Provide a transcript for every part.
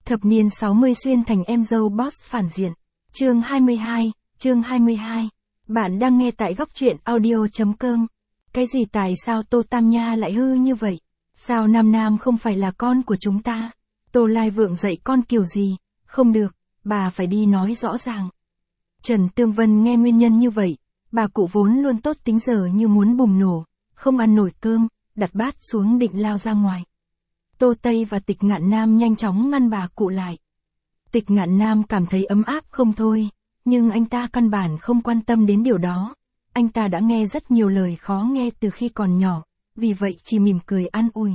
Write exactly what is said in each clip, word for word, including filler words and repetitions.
Thập niên sáu mươi xuyên thành em dâu boss phản diện. Chương hai mươi hai, chương hai mươi hai. Bạn đang nghe tại góc truyện audio chấm com. Cái gì tại sao Tô Tam Nha lại hư như vậy? Sao Nam Nam không phải là con của chúng ta? Tô Lai Vượng dạy con kiểu gì? Không được, bà phải đi nói rõ ràng. Trần Tương Vân nghe nguyên nhân như vậy, bà cụ vốn luôn tốt tính giờ như muốn bùng nổ, không ăn nổi cơm, đặt bát xuống định lao ra ngoài. Tô Tây và Tịch Ngạn Nam nhanh chóng ngăn bà cụ lại. Tịch Ngạn Nam cảm thấy ấm áp không thôi, nhưng anh ta căn bản không quan tâm đến điều đó. Anh ta đã nghe rất nhiều lời khó nghe từ khi còn nhỏ, vì vậy chỉ mỉm cười an ủi.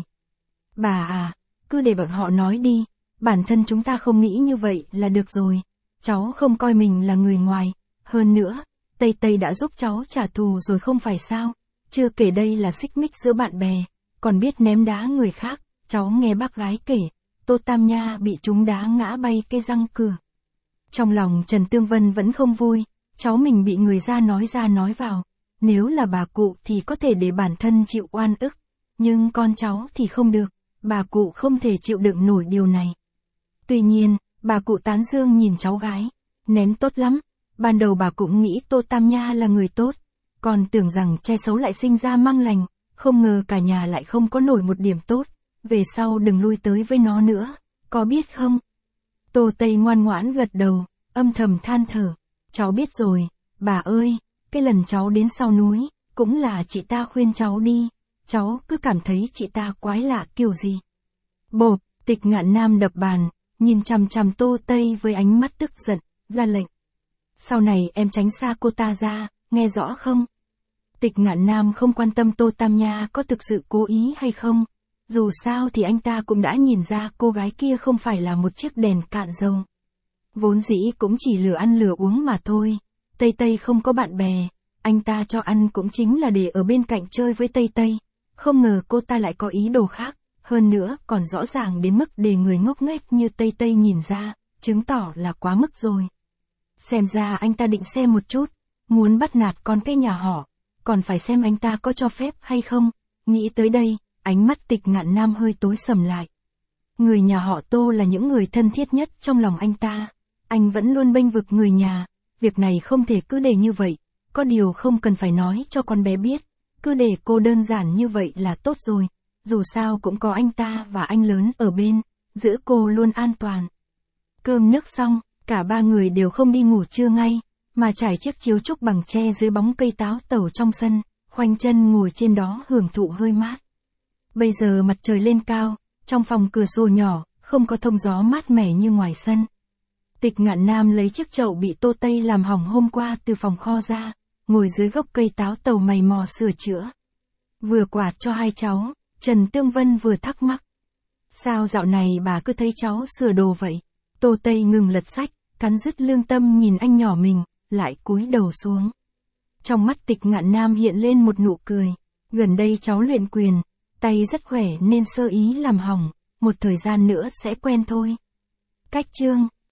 Bà à, cứ để bọn họ nói đi, bản thân chúng ta không nghĩ như vậy là được rồi. Cháu không coi mình là người ngoài, hơn nữa, Tây Tây đã giúp cháu trả thù rồi không phải sao, chưa kể đây là xích mích giữa bạn bè, còn biết ném đá người khác. Cháu nghe bác gái kể, Tô Tam Nha bị trúng đá ngã bay cái răng cửa. Trong lòng Trần Tương Vân vẫn không vui, cháu mình bị người ra nói ra nói vào, nếu là bà cụ thì có thể để bản thân chịu oan ức, nhưng con cháu thì không được, bà cụ không thể chịu đựng nổi điều này. Tuy nhiên, bà cụ tán dương nhìn cháu gái, ném tốt lắm, ban đầu bà cũng nghĩ Tô Tam Nha là người tốt, còn tưởng rằng trai xấu lại sinh ra mang lành, không ngờ cả nhà lại không có nổi một điểm tốt. Về sau đừng lui tới với nó nữa, có biết không? Tô Tây ngoan ngoãn gật đầu, âm thầm than thở. Cháu biết rồi, bà ơi, cái lần cháu đến sau núi, cũng là chị ta khuyên cháu đi, cháu cứ cảm thấy chị ta quái lạ kiểu gì. Bộp, Tịch Ngạn Nam đập bàn, nhìn chằm chằm Tô Tây với ánh mắt tức giận, ra lệnh. Sau này em tránh xa cô ta ra, nghe rõ không? Tịch Ngạn Nam không quan tâm Tô Tam Nha có thực sự cố ý hay không. Dù sao thì anh ta cũng đã nhìn ra cô gái kia không phải là một chiếc đèn cạn dầu. Vốn dĩ cũng chỉ lừa ăn lừa uống mà thôi. Tây Tây không có bạn bè, anh ta cho ăn cũng chính là để ở bên cạnh chơi với Tây Tây. Không ngờ cô ta lại có ý đồ khác, hơn nữa còn rõ ràng đến mức để người ngốc nghếch như Tây Tây nhìn ra, chứng tỏ là quá mức rồi. Xem ra anh ta định xem một chút, muốn bắt nạt con cái nhà họ, còn phải xem anh ta có cho phép hay không. Nghĩ tới đây, ánh mắt Tịch Ngạn Nam hơi tối sầm lại. Người nhà họ Tô là những người thân thiết nhất trong lòng anh ta. Anh vẫn luôn bênh vực người nhà. Việc này không thể cứ để như vậy. Có điều không cần phải nói cho con bé biết. Cứ để cô đơn giản như vậy là tốt rồi. Dù sao cũng có anh ta và anh lớn ở bên. Giữ cô luôn an toàn. Cơm nước xong, cả ba người đều không đi ngủ trưa ngay. Mà trải chiếc chiếu trúc bằng tre dưới bóng cây táo tẩu trong sân. Khoanh chân ngồi trên đó hưởng thụ hơi mát. Bây giờ mặt trời lên cao, trong phòng cửa sổ nhỏ, không có thông gió mát mẻ như ngoài sân. Tịch Ngạn Nam lấy chiếc chậu bị Tô Tây làm hỏng hôm qua từ phòng kho ra, ngồi dưới gốc cây táo tàu mày mò sửa chữa. Vừa quạt cho hai cháu, Trần Tương Vân vừa thắc mắc. Sao dạo này bà cứ thấy cháu sửa đồ vậy? Tô Tây ngừng lật sách, cắn rứt lương tâm nhìn anh nhỏ mình, lại cúi đầu xuống. Trong mắt Tịch Ngạn Nam hiện lên một nụ cười. Gần đây cháu luyện quyền. Tay rất khỏe nên sơ ý làm hỏng, một thời gian nữa sẽ quen thôi. Cách chương